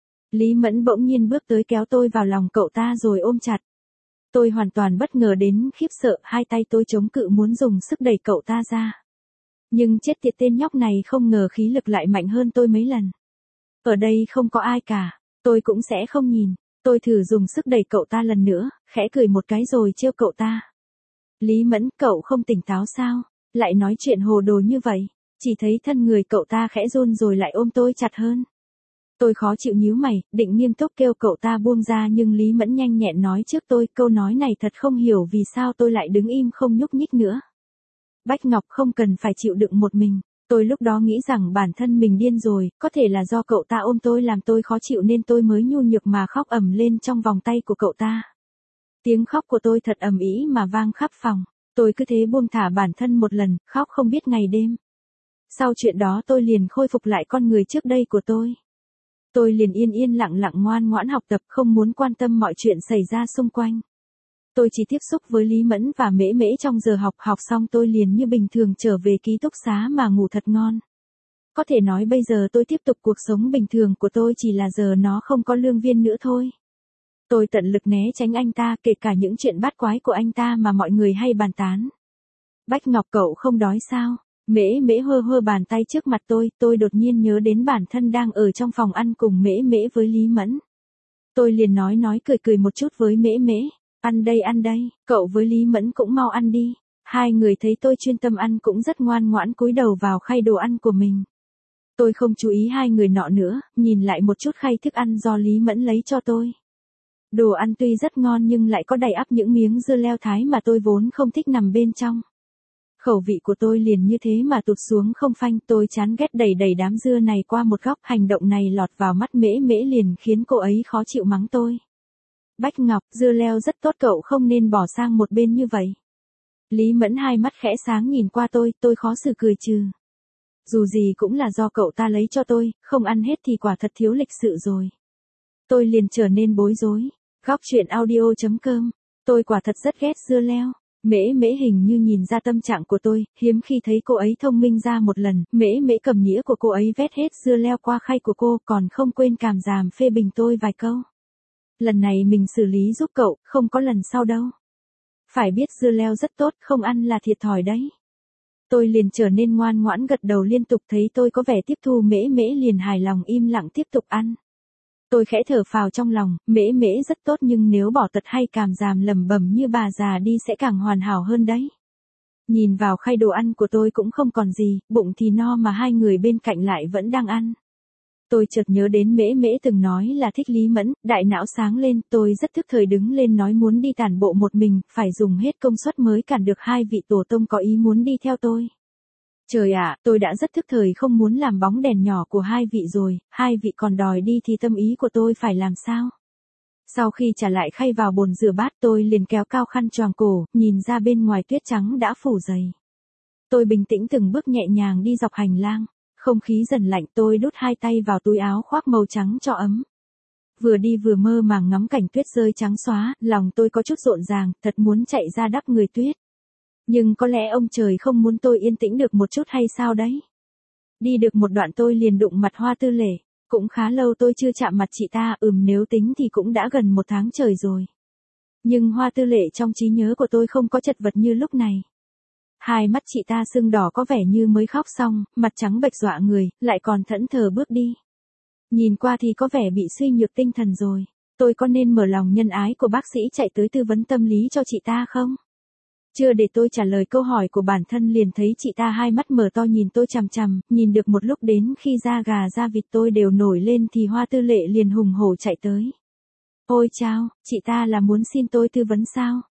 Lý Mẫn bỗng nhiên bước tới kéo tôi vào lòng cậu ta rồi ôm chặt. Tôi hoàn toàn bất ngờ đến khiếp sợ, hai tay tôi chống cự muốn dùng sức đẩy cậu ta ra. Nhưng chết tiệt tên nhóc này không ngờ khí lực lại mạnh hơn tôi mấy lần. Ở đây không có ai cả, tôi cũng sẽ không nhìn. Tôi thử dùng sức đẩy cậu ta lần nữa, khẽ cười một cái rồi trêu cậu ta. Lý Mẫn, cậu không tỉnh táo sao? Lại nói chuyện hồ đồ như vậy. Chỉ thấy thân người cậu ta khẽ run rồi lại ôm tôi chặt hơn. Tôi khó chịu nhíu mày, định nghiêm túc kêu cậu ta buông ra nhưng Lý Mẫn nhanh nhẹn nói trước tôi, câu nói này thật không hiểu vì sao tôi lại đứng im không nhúc nhích nữa. Bách Ngọc không cần phải chịu đựng một mình. Tôi lúc đó nghĩ rằng bản thân mình điên rồi, có thể là do cậu ta ôm tôi làm tôi khó chịu nên tôi mới nhu nhược mà khóc ầm lên trong vòng tay của cậu ta. Tiếng khóc của tôi thật ầm ĩ mà vang khắp phòng. Tôi cứ thế buông thả bản thân một lần, khóc không biết ngày đêm. Sau chuyện đó tôi liền khôi phục lại con người trước đây của tôi. Tôi liền yên yên lặng lặng ngoan ngoãn học tập, không muốn quan tâm mọi chuyện xảy ra xung quanh. Tôi chỉ tiếp xúc với Lý Mẫn và Mễ Mễ trong giờ học, học xong tôi liền như bình thường trở về ký túc xá mà ngủ thật ngon. Có thể nói bây giờ tôi tiếp tục cuộc sống bình thường của tôi, chỉ là giờ nó không có Lương Viên nữa thôi. Tôi tận lực né tránh anh ta, kể cả những chuyện bát quái của anh ta mà mọi người hay bàn tán. Bách Ngọc, cậu không đói sao? Mễ Mễ hơ hơ bàn tay trước mặt tôi, tôi đột nhiên nhớ đến bản thân đang ở trong phòng ăn cùng Mễ Mễ với Lý Mẫn. Tôi liền nói nói cười cười một chút với Mễ Mễ. Ăn đây ăn đây, cậu với Lý Mẫn cũng mau ăn đi. Hai người thấy tôi chuyên tâm ăn cũng rất ngoan ngoãn cúi đầu vào khay đồ ăn của mình. Tôi không chú ý hai người nọ nữa, nhìn lại một chút khay thức ăn do Lý Mẫn lấy cho tôi. Đồ ăn tuy rất ngon nhưng lại có đầy ắp những miếng dưa leo thái mà tôi vốn không thích nằm bên trong. Khẩu vị của tôi liền như thế mà tụt xuống không phanh, tôi chán ghét đẩy đẩy đám dưa này qua một góc, hành động này lọt vào mắt Mễ Mễ liền khiến cô ấy khó chịu mắng tôi. Bách Ngọc, dưa leo rất tốt, cậu không nên bỏ sang một bên như vậy. Lý Mẫn hai mắt khẽ sáng nhìn qua tôi, tôi khó xử cười trừ. Dù gì cũng là do cậu ta lấy cho tôi, không ăn hết thì quả thật thiếu lịch sự rồi. Tôi liền trở nên bối rối. Góc truyện audio chấm com. Tôi quả thật rất ghét dưa leo. Mễ Mễ hình như nhìn ra tâm trạng của tôi, hiếm khi thấy cô ấy thông minh ra một lần. Mễ Mễ cầm nĩa của cô ấy vét hết dưa leo qua khay của cô, còn không quên càm ràm phê bình tôi vài câu. Lần này mình xử lý giúp cậu, không có lần sau đâu. Phải biết dưa leo rất tốt, không ăn là thiệt thòi đấy. Tôi liền trở nên ngoan ngoãn gật đầu liên tục, thấy tôi có vẻ tiếp thu Mễ Mễ liền hài lòng im lặng tiếp tục ăn. Tôi khẽ thở phào trong lòng, Mễ Mễ rất tốt nhưng nếu bỏ tật hay càm ràm lẩm bẩm như bà già đi sẽ càng hoàn hảo hơn đấy. Nhìn vào khay đồ ăn của tôi cũng không còn gì, bụng thì no mà hai người bên cạnh lại vẫn đang ăn. Tôi chợt nhớ đến Mễ Mễ từng nói là thích Lý Mẫn, đại não sáng lên, tôi rất thức thời đứng lên nói muốn đi tản bộ một mình, phải dùng hết công suất mới cản được hai vị tổ tông có ý muốn đi theo tôi. Trời ạ, tôi đã rất thức thời không muốn làm bóng đèn nhỏ của hai vị rồi, hai vị còn đòi đi thì tâm ý của tôi phải làm sao? Sau khi trả lại khay vào bồn rửa bát tôi liền kéo cao khăn choàng cổ, nhìn ra bên ngoài tuyết trắng đã phủ dày. Tôi bình tĩnh từng bước nhẹ nhàng đi dọc hành lang. Không khí dần lạnh, tôi đút hai tay vào túi áo khoác màu trắng cho ấm. Vừa đi vừa mơ màng ngắm cảnh tuyết rơi trắng xóa, lòng tôi có chút rộn ràng, thật muốn chạy ra đắp người tuyết. Nhưng có lẽ ông trời không muốn tôi yên tĩnh được một chút hay sao đấy. Đi được một đoạn tôi liền đụng mặt Hoa Tư Lệ, cũng khá lâu tôi chưa chạm mặt chị ta, ừm nếu tính thì cũng đã gần một tháng trời rồi. Nhưng Hoa Tư Lệ trong trí nhớ của tôi không có chật vật như lúc này. Hai mắt chị ta sưng đỏ có vẻ như mới khóc xong, mặt trắng bệch dọa người, lại còn thẫn thờ bước đi. Nhìn qua thì có vẻ bị suy nhược tinh thần rồi. Tôi có nên mở lòng nhân ái của bác sĩ chạy tới tư vấn tâm lý cho chị ta không? Chưa để tôi trả lời câu hỏi của bản thân liền thấy chị ta hai mắt mở to nhìn tôi chằm chằm, nhìn được một lúc đến khi da gà da vịt tôi đều nổi lên thì Hoa Tư Lệ liền hùng hổ chạy tới. Ôi chao, chị ta là muốn xin tôi tư vấn sao?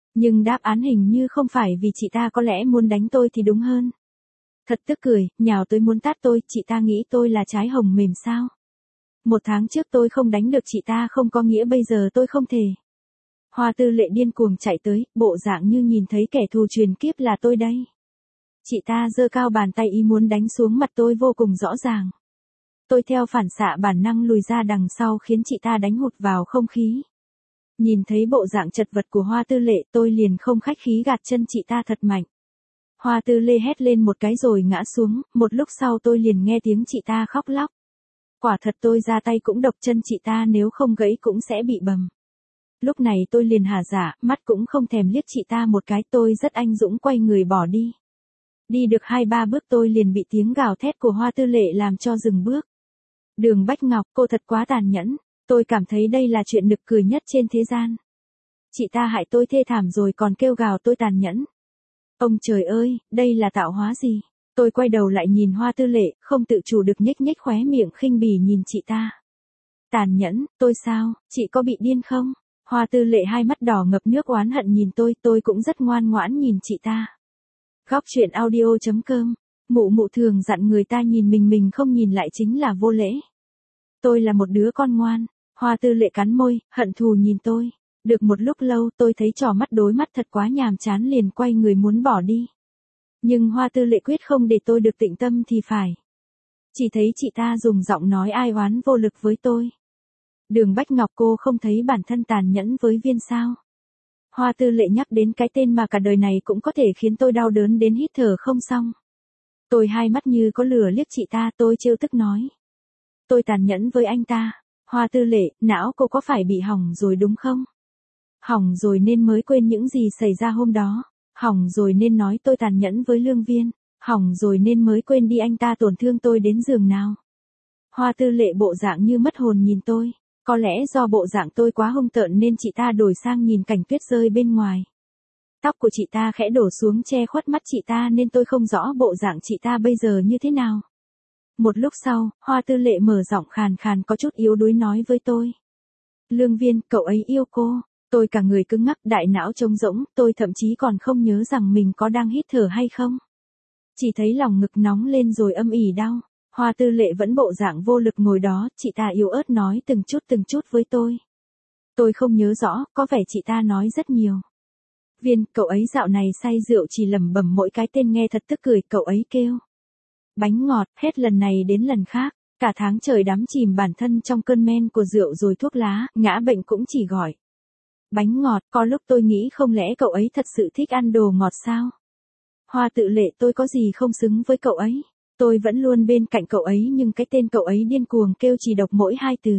Nhưng đáp án hình như không phải vì chị ta có lẽ muốn đánh tôi thì đúng hơn. Thật tức cười, nhào tới muốn tát tôi, chị ta nghĩ tôi là trái hồng mềm sao? Một tháng trước tôi không đánh được chị ta không có nghĩa bây giờ tôi không thể. Hoa Tư Lệ điên cuồng chạy tới, bộ dạng như nhìn thấy kẻ thù truyền kiếp là tôi đây. Chị ta giơ cao bàn tay ý muốn đánh xuống mặt tôi vô cùng rõ ràng. Tôi theo phản xạ bản năng lùi ra đằng sau khiến chị ta đánh hụt vào không khí. Nhìn thấy bộ dạng chật vật của Hoa Tư Lệ tôi liền không khách khí gạt chân chị ta thật mạnh. Hoa Tư Lệ hét lên một cái rồi ngã xuống, một lúc sau tôi liền nghe tiếng chị ta khóc lóc. Quả thật tôi ra tay cũng độc chân chị ta nếu không gãy cũng sẽ bị bầm. Lúc này tôi liền hả dạ, mắt cũng không thèm liếc chị ta một cái tôi rất anh dũng quay người bỏ đi. Đi được hai ba bước tôi liền bị tiếng gào thét của Hoa Tư Lệ làm cho dừng bước. Đường Bách Ngọc, cô thật quá tàn nhẫn, tôi cảm thấy đây là chuyện nực cười nhất trên thế gian. Chị ta hại tôi thê thảm rồi còn kêu gào tôi tàn nhẫn. Ông trời ơi, đây là tạo hóa gì? Tôi quay đầu lại nhìn Hoa Tư Lệ, không tự chủ được nhếch nhếch khóe miệng khinh bỉ nhìn chị ta. Tàn nhẫn, tôi sao, chị có bị điên không? Hoa Tư Lệ hai mắt đỏ ngập nước oán hận nhìn tôi, tôi cũng rất ngoan ngoãn nhìn chị ta. Góc truyện audio chấm com, mụ mụ thường dặn người ta nhìn mình mình không nhìn lại chính là vô lễ. Tôi là một đứa con ngoan, Hoa Tư Lệ cắn môi, hận thù nhìn tôi. Được một lúc lâu tôi thấy trò mắt đối mắt thật quá nhàm chán liền quay người muốn bỏ đi. Nhưng Hoa Tư Lệ quyết không để tôi được tĩnh tâm thì phải. Chỉ thấy chị ta dùng giọng nói ai oán vô lực với tôi. Đường Bách Ngọc, cô không thấy bản thân tàn nhẫn với Viên sao? Hoa Tư Lệ nhắc đến cái tên mà cả đời này cũng có thể khiến tôi đau đớn đến hít thở không xong. Tôi hai mắt như có lửa liếc chị ta, tôi trêu tức nói. Tôi tàn nhẫn với anh ta. Hoa Tư Lệ, não cô có phải bị hỏng rồi đúng không? Hỏng rồi nên mới quên những gì xảy ra hôm đó. Hỏng rồi nên nói tôi tàn nhẫn với Lương Viên. Hỏng rồi nên mới quên đi anh ta tổn thương tôi đến giường nào. Hoa Tư Lệ bộ dạng như mất hồn nhìn tôi. Có lẽ do bộ dạng tôi quá hung tợn nên chị ta đổi sang nhìn cảnh tuyết rơi bên ngoài. Tóc của chị ta khẽ đổ xuống che khuất mắt chị ta nên tôi không rõ bộ dạng chị ta bây giờ như thế nào. Một lúc sau, Hoa Tư Lệ mở giọng khàn khàn có chút yếu đuối nói với tôi. Lương Viên, cậu ấy yêu cô. Tôi cả người cứng ngắc, đại não trống rỗng, tôi thậm chí còn không nhớ rằng mình có đang hít thở hay không. Chỉ thấy lòng ngực nóng lên rồi âm ỉ đau. Hoa Tư Lệ vẫn bộ dạng vô lực ngồi đó, chị ta yếu ớt nói từng chút từng chút với tôi. Tôi không nhớ rõ, có vẻ chị ta nói rất nhiều. Viên, cậu ấy dạo này say rượu chỉ lẩm bẩm mỗi cái tên nghe thật tức cười, cậu ấy kêu. Bánh ngọt, hết lần này đến lần khác, cả tháng trời đắm chìm bản thân trong cơn men của rượu rồi thuốc lá, ngã bệnh cũng chỉ gọi. Bánh ngọt, có lúc tôi nghĩ không lẽ cậu ấy thật sự thích ăn đồ ngọt sao? Hoa Tự Lệ, tôi có gì không xứng với cậu ấy? Tôi vẫn luôn bên cạnh cậu ấy nhưng cái tên cậu ấy điên cuồng kêu chỉ độc mỗi hai từ.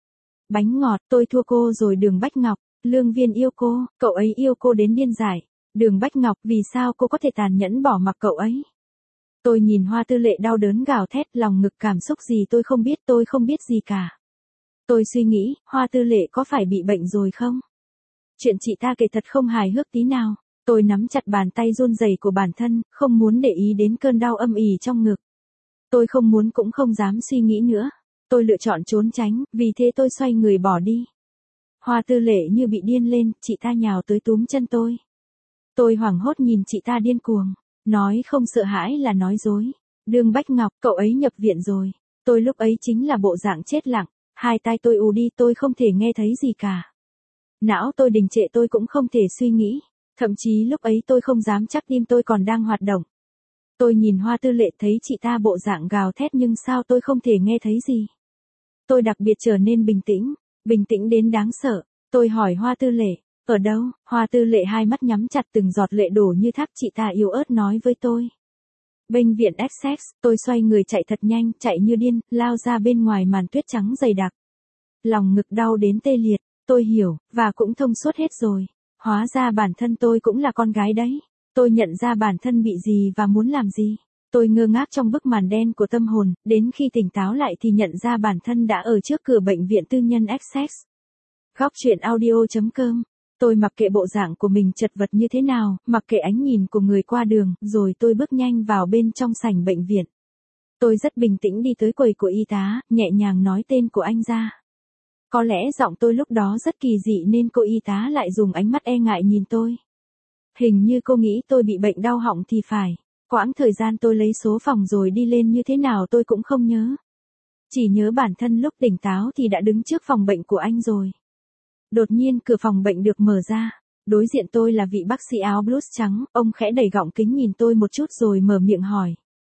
Bánh ngọt, tôi thua cô rồi. Đường Bách Ngọc, Lương Viên yêu cô, cậu ấy yêu cô đến điên dại. Đường Bách Ngọc, vì sao cô có thể tàn nhẫn bỏ mặc cậu ấy? Tôi nhìn Hoa Tư Lệ đau đớn gào thét, lòng ngực cảm xúc gì tôi không biết, tôi không biết gì cả. Tôi suy nghĩ, Hoa Tư Lệ có phải bị bệnh rồi không? Chuyện chị ta kể thật không hài hước tí nào. Tôi nắm chặt bàn tay run rẩy của bản thân, không muốn để ý đến cơn đau âm ỉ trong ngực. Tôi không muốn cũng không dám suy nghĩ nữa. Tôi lựa chọn trốn tránh, vì thế tôi xoay người bỏ đi. Hoa Tư Lệ như bị điên lên, chị ta nhào tới túm chân tôi. Tôi hoảng hốt nhìn chị ta điên cuồng. Nói không sợ hãi là nói dối. Đường Bách Ngọc, cậu ấy nhập viện rồi. Tôi lúc ấy chính là bộ dạng chết lặng. Hai tai tôi ù đi, tôi không thể nghe thấy gì cả. Não tôi đình trệ, tôi cũng không thể suy nghĩ. Thậm chí lúc ấy tôi không dám chắc tim tôi còn đang hoạt động. Tôi nhìn Hoa Tư Lệ thấy chị ta bộ dạng gào thét nhưng sao tôi không thể nghe thấy gì. Tôi đặc biệt trở nên bình tĩnh, bình tĩnh đến đáng sợ. Tôi hỏi Hoa Tư Lệ, ở đâu? Hoa Tư Lệ hai mắt nhắm chặt, từng giọt lệ đổ như thác, chị ta yếu ớt nói với tôi. Bệnh viện Essex, tôi xoay người chạy thật nhanh, chạy như điên, lao ra bên ngoài màn tuyết trắng dày đặc. Lòng ngực đau đến tê liệt, tôi hiểu, và cũng thông suốt hết rồi. Hóa ra bản thân tôi cũng là con gái đấy. Tôi nhận ra bản thân bị gì và muốn làm gì. Tôi ngơ ngác trong bức màn đen của tâm hồn, đến khi tỉnh táo lại thì nhận ra bản thân đã ở trước cửa bệnh viện tư nhân Essex. Góc truyện audio chấm com. Tôi mặc kệ bộ dạng của mình chật vật như thế nào, mặc kệ ánh nhìn của người qua đường, rồi tôi bước nhanh vào bên trong sảnh bệnh viện. Tôi rất bình tĩnh đi tới quầy của y tá, nhẹ nhàng nói tên của anh ra. Có lẽ giọng tôi lúc đó rất kỳ dị nên cô y tá lại dùng ánh mắt e ngại nhìn tôi. Hình như cô nghĩ tôi bị bệnh đau họng thì phải. Quãng thời gian tôi lấy số phòng rồi đi lên như thế nào tôi cũng không nhớ. Chỉ nhớ bản thân lúc tỉnh táo thì đã đứng trước phòng bệnh của anh rồi. Đột nhiên cửa phòng bệnh được mở ra. Đối diện tôi là vị bác sĩ áo blue trắng, ông khẽ đẩy gọng kính nhìn tôi một chút rồi mở miệng hỏi.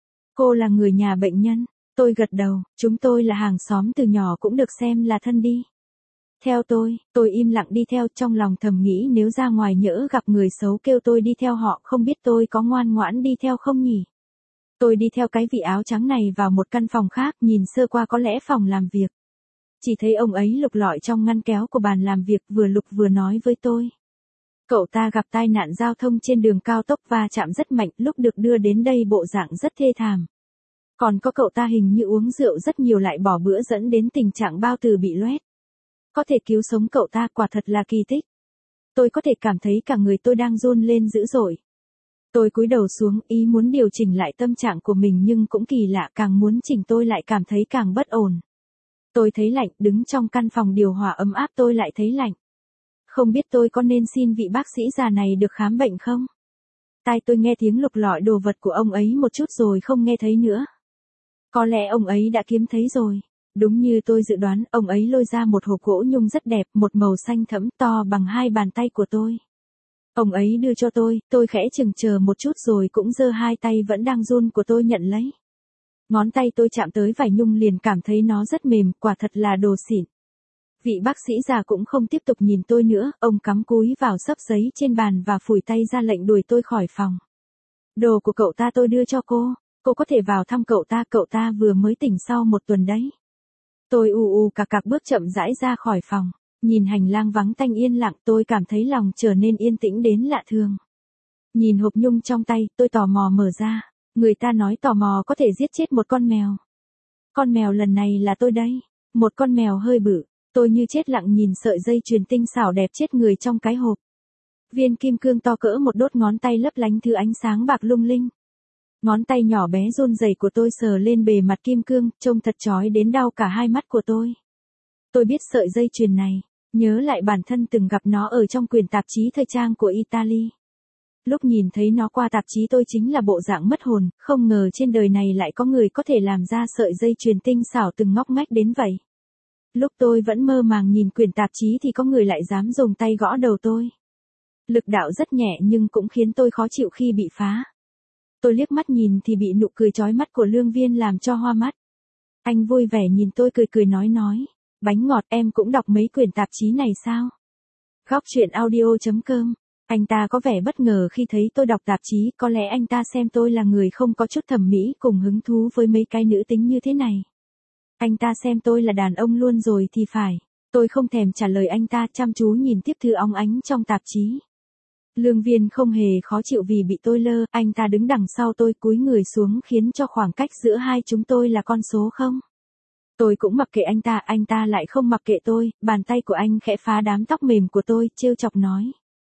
Cô là người nhà bệnh nhân? Tôi gật đầu, chúng tôi là hàng xóm từ nhỏ cũng được xem là thân đi. Theo tôi, tôi im lặng đi theo, trong lòng thầm nghĩ nếu ra ngoài nhỡ gặp người xấu kêu tôi đi theo họ, không biết tôi có ngoan ngoãn đi theo không nhỉ? Tôi đi theo cái vị áo trắng này vào một căn phòng khác, nhìn sơ qua có lẽ phòng làm việc. Chỉ thấy ông ấy lục lọi trong ngăn kéo của bàn làm việc, vừa lục vừa nói với tôi. Cậu ta gặp tai nạn giao thông trên đường cao tốc và chạm rất mạnh, lúc được đưa đến đây bộ dạng rất thê thảm. Còn có cậu ta hình như uống rượu rất nhiều lại bỏ bữa dẫn đến tình trạng bao tử bị loét. Có thể cứu sống cậu ta quả thật là kỳ tích. Tôi có thể cảm thấy cả người tôi đang run lên dữ dội. Tôi cúi đầu xuống, ý muốn điều chỉnh lại tâm trạng của mình nhưng cũng kỳ lạ, càng muốn chỉnh tôi lại cảm thấy càng bất ổn. Tôi thấy lạnh, đứng trong căn phòng điều hòa ấm áp tôi lại thấy lạnh. Không biết tôi có nên xin vị bác sĩ già này được khám bệnh không? Tai tôi nghe tiếng lục lọi đồ vật của ông ấy một chút rồi không nghe thấy nữa. Có lẽ ông ấy đã kiếm thấy rồi. Đúng như tôi dự đoán, ông ấy lôi ra một hộp gỗ nhung rất đẹp, một màu xanh thẫm to bằng hai bàn tay của tôi. Ông ấy đưa cho tôi, tôi khẽ chừng chờ một chút rồi cũng giơ hai tay vẫn đang run của tôi nhận lấy. Ngón tay tôi chạm tới vải nhung liền cảm thấy nó rất mềm, quả thật là đồ xịn. Vị bác sĩ già cũng không tiếp tục nhìn tôi nữa, ông cắm cúi vào xấp giấy trên bàn và phủi tay ra lệnh đuổi tôi khỏi phòng. Đồ của cậu ta tôi đưa cho cô, cô có thể vào thăm cậu ta, cậu ta vừa mới tỉnh sau một tuần đấy. Tôi ù ù cạc cạc bước chậm rãi ra khỏi phòng, nhìn hành lang vắng tanh yên lặng tôi cảm thấy lòng trở nên yên tĩnh đến lạ thường. Nhìn hộp nhung trong tay, tôi tò mò mở ra, người ta nói tò mò có thể giết chết một con mèo. Con mèo lần này là tôi đây, một con mèo hơi bự, tôi như chết lặng nhìn sợi dây chuyền tinh xảo đẹp chết người trong cái hộp. Viên kim cương to cỡ một đốt ngón tay lấp lánh thứ ánh sáng bạc lung linh. Ngón tay nhỏ bé run rẩy của tôi sờ lên bề mặt kim cương, trông thật chói đến đau cả hai mắt của tôi. Tôi biết sợi dây chuyền này, nhớ lại bản thân từng gặp nó ở trong quyển tạp chí thời trang của Italy. Lúc nhìn thấy nó qua tạp chí tôi chính là bộ dạng mất hồn, không ngờ trên đời này lại có người có thể làm ra sợi dây chuyền tinh xảo từng ngóc ngách đến vậy. Lúc tôi vẫn mơ màng nhìn quyển tạp chí thì có người lại dám dùng tay gõ đầu tôi. Lực đạo rất nhẹ nhưng cũng khiến tôi khó chịu khi bị phá. Tôi liếc mắt nhìn thì bị nụ cười chói mắt của Lương Viên làm cho hoa mắt. Anh vui vẻ nhìn tôi cười cười nói nói, bánh ngọt em cũng đọc mấy quyển tạp chí này sao? Góc truyện audio chấm com. Anh ta có vẻ bất ngờ khi thấy tôi đọc tạp chí, có lẽ anh ta xem tôi là người không có chút thẩm mỹ cùng hứng thú với mấy cái nữ tính như thế này. Anh ta xem tôi là đàn ông luôn rồi thì phải. Tôi không thèm trả lời anh ta, chăm chú nhìn tiếp thư óng ánh trong tạp chí. Lương Viên không hề khó chịu vì bị tôi lơ, anh ta đứng đằng sau tôi cúi người xuống khiến cho khoảng cách giữa hai chúng tôi là con số không. Tôi cũng mặc kệ anh ta, anh ta lại không mặc kệ tôi, bàn tay của anh khẽ phá đám tóc mềm của tôi, trêu chọc nói.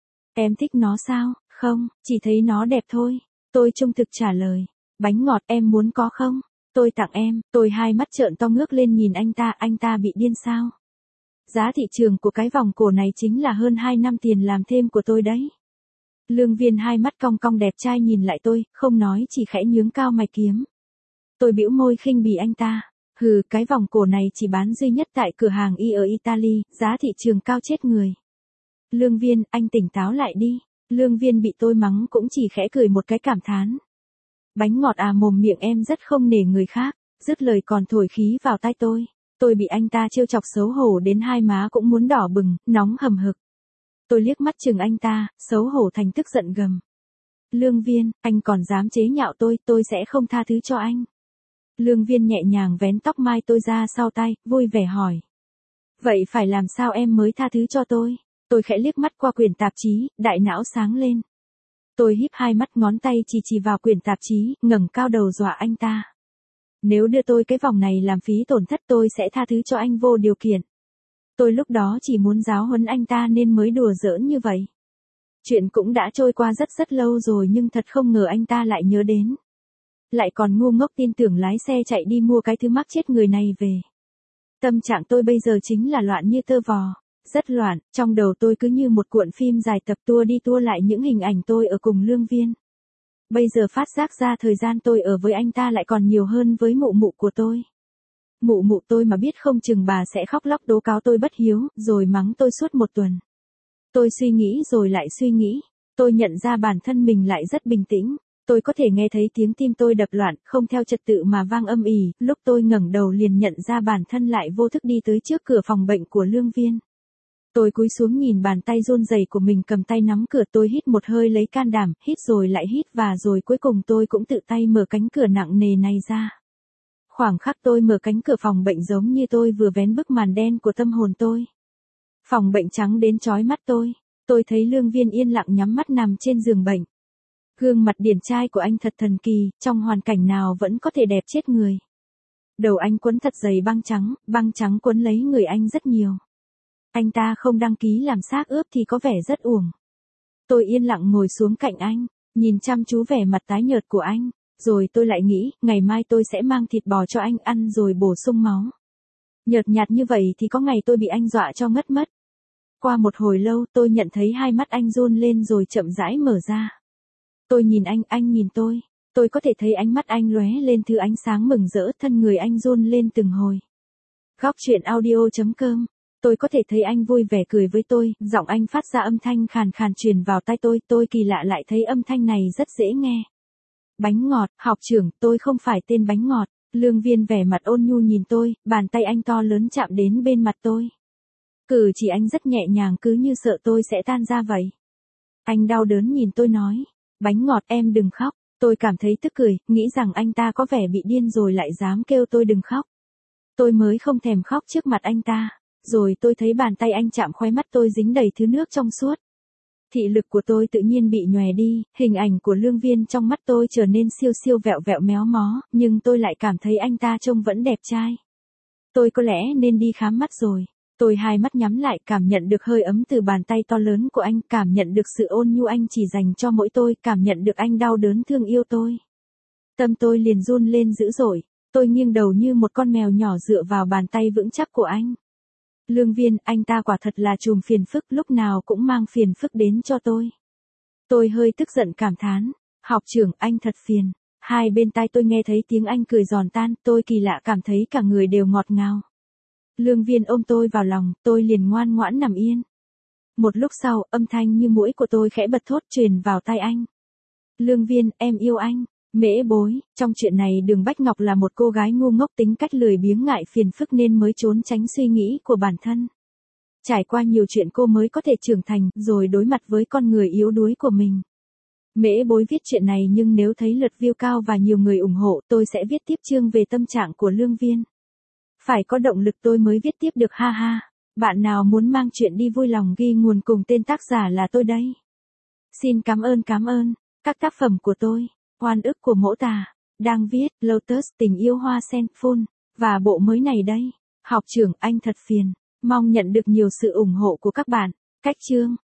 Em thích nó sao? Không, chỉ thấy nó đẹp thôi. Tôi trung thực trả lời. Bánh ngọt em muốn có không? Tôi tặng em, tôi hai mắt trợn to ngước lên nhìn anh ta, anh ta bị điên sao? Giá thị trường của cái vòng cổ này chính là hơn hai năm tiền làm thêm của tôi đấy. Lương Viên hai mắt cong cong đẹp trai nhìn lại tôi, không nói chỉ khẽ nhướng cao mày kiếm. Tôi bĩu môi khinh bỉ anh ta. Hừ, cái vòng cổ này chỉ bán duy nhất tại cửa hàng y ở Italy, giá thị trường cao chết người. Lương Viên, anh tỉnh táo lại đi. Lương Viên bị tôi mắng cũng chỉ khẽ cười một cái cảm thán. Bánh ngọt à, mồm miệng em rất không nể người khác, dứt lời còn thổi khí vào tai tôi. Tôi bị anh ta trêu chọc xấu hổ đến hai má cũng muốn đỏ bừng, nóng hầm hực. Tôi liếc mắt chừng anh ta, xấu hổ thành tức giận gầm. Lương Viên, anh còn dám chế nhạo tôi, tôi sẽ không tha thứ cho anh. Lương Viên nhẹ nhàng vén tóc mai tôi ra sau tay, vui vẻ hỏi. Vậy phải làm sao em mới tha thứ cho tôi? Tôi khẽ liếc mắt qua quyển tạp chí, đại não sáng lên. Tôi híp hai mắt, ngón tay chỉ chỉ vào quyển tạp chí, ngẩng cao đầu dọa anh ta. Nếu đưa tôi cái vòng này làm phí tổn thất tôi sẽ tha thứ cho anh vô điều kiện. Tôi lúc đó chỉ muốn giáo huấn anh ta nên mới đùa giỡn như vậy. Chuyện cũng đã trôi qua rất rất lâu rồi nhưng thật không ngờ anh ta lại nhớ đến. Lại còn ngu ngốc tin tưởng lái xe chạy đi mua cái thứ mắc chết người này về. Tâm trạng tôi bây giờ chính là loạn như tơ vò. Rất loạn, trong đầu tôi cứ như một cuộn phim dài tập tua đi tua lại những hình ảnh tôi ở cùng Lương Viên. Bây giờ phát giác ra thời gian tôi ở với anh ta lại còn nhiều hơn với mụ mụ của tôi. Mụ mụ tôi mà biết không chừng bà sẽ khóc lóc tố cáo tôi bất hiếu, rồi mắng tôi suốt một tuần. Tôi suy nghĩ rồi lại suy nghĩ. Tôi nhận ra bản thân mình lại rất bình tĩnh. Tôi có thể nghe thấy tiếng tim tôi đập loạn, không theo trật tự mà vang âm ỉ. Lúc tôi ngẩng đầu liền nhận ra bản thân lại vô thức đi tới trước cửa phòng bệnh của Lương Viên. Tôi cúi xuống nhìn bàn tay run rẩy của mình cầm tay nắm cửa, tôi hít một hơi lấy can đảm, hít rồi lại hít và rồi cuối cùng tôi cũng tự tay mở cánh cửa nặng nề này ra. Khoảng khắc tôi mở cánh cửa phòng bệnh giống như tôi vừa vén bức màn đen của tâm hồn tôi. Phòng bệnh trắng đến chói mắt tôi. Tôi thấy Lương Viên yên lặng nhắm mắt nằm trên giường bệnh. Gương mặt điển trai của anh thật thần kỳ, trong hoàn cảnh nào vẫn có thể đẹp chết người. Đầu anh quấn thật dày băng trắng, băng trắng quấn lấy người anh rất nhiều. Anh ta không đăng ký làm xác ướp thì có vẻ rất uổng. Tôi yên lặng ngồi xuống cạnh anh, nhìn chăm chú vẻ mặt tái nhợt của anh, rồi tôi lại nghĩ, ngày mai tôi sẽ mang thịt bò cho anh ăn rồi bổ sung máu. Nhợt nhạt như vậy thì có ngày tôi bị anh dọa cho ngất mất. Qua một hồi lâu tôi nhận thấy hai mắt anh run lên rồi chậm rãi mở ra. Tôi nhìn anh, anh nhìn tôi. Tôi có thể thấy ánh mắt anh lóe lên thứ ánh sáng mừng rỡ, thân người anh run lên từng hồi. Góc truyện audio chấm com. Tôi có thể thấy anh vui vẻ cười với tôi, giọng anh phát ra âm thanh khàn khàn truyền vào tai tôi, tôi kỳ lạ lại thấy âm thanh này rất dễ nghe. Bánh ngọt, học trưởng, tôi không phải tên bánh ngọt. Lương Viên vẻ mặt ôn nhu nhìn tôi, bàn tay anh to lớn chạm đến bên mặt tôi. Cử chỉ anh rất nhẹ nhàng cứ như sợ tôi sẽ tan ra vậy. Anh đau đớn nhìn tôi nói, bánh ngọt em đừng khóc. Tôi cảm thấy tức cười, nghĩ rằng anh ta có vẻ bị điên rồi lại dám kêu tôi đừng khóc. Tôi mới không thèm khóc trước mặt anh ta. Rồi tôi thấy bàn tay anh chạm khóe mắt tôi dính đầy thứ nước trong suốt. Thị lực của tôi tự nhiên bị nhòe đi, hình ảnh của Lương Viên trong mắt tôi trở nên siêu siêu vẹo vẹo méo mó, nhưng tôi lại cảm thấy anh ta trông vẫn đẹp trai. Tôi có lẽ nên đi khám mắt rồi. Tôi hai mắt nhắm lại, cảm nhận được hơi ấm từ bàn tay to lớn của anh, cảm nhận được sự ôn nhu anh chỉ dành cho mỗi tôi, cảm nhận được anh đau đớn thương yêu tôi. Tâm tôi liền run lên dữ dội, tôi nghiêng đầu như một con mèo nhỏ dựa vào bàn tay vững chắc của anh. Lương Viên, anh ta quả thật là trùm phiền phức, lúc nào cũng mang phiền phức đến cho tôi. Tôi hơi tức giận cảm thán, học trưởng, anh thật phiền. Hai bên tai tôi nghe thấy tiếng anh cười giòn tan, tôi kỳ lạ cảm thấy cả người đều ngọt ngào. Lương Viên ôm tôi vào lòng, tôi liền ngoan ngoãn nằm yên. Một lúc sau, âm thanh như muỗi của tôi khẽ bật thốt truyền vào tai anh. Lương Viên, em yêu anh. Mễ bối, trong chuyện này Đường Bách Ngọc là một cô gái ngu ngốc tính cách lười biếng ngại phiền phức nên mới trốn tránh suy nghĩ của bản thân. Trải qua nhiều chuyện cô mới có thể trưởng thành rồi đối mặt với con người yếu đuối của mình. Mễ bối viết chuyện này nhưng nếu thấy lượt view cao và nhiều người ủng hộ tôi sẽ viết tiếp chương về tâm trạng của Lương Viên. Phải có động lực tôi mới viết tiếp được ha ha. Bạn nào muốn mang chuyện đi vui lòng ghi nguồn cùng tên tác giả là tôi đây. Xin cảm ơn cảm ơn. Các tác phẩm của tôi. Oan ức của Mỗ Tà. Đang viết Lotus tình yêu hoa sen full. Và bộ mới này đây. Học trưởng anh thật phiền. Mong nhận được nhiều sự ủng hộ của các bạn. Cách chương.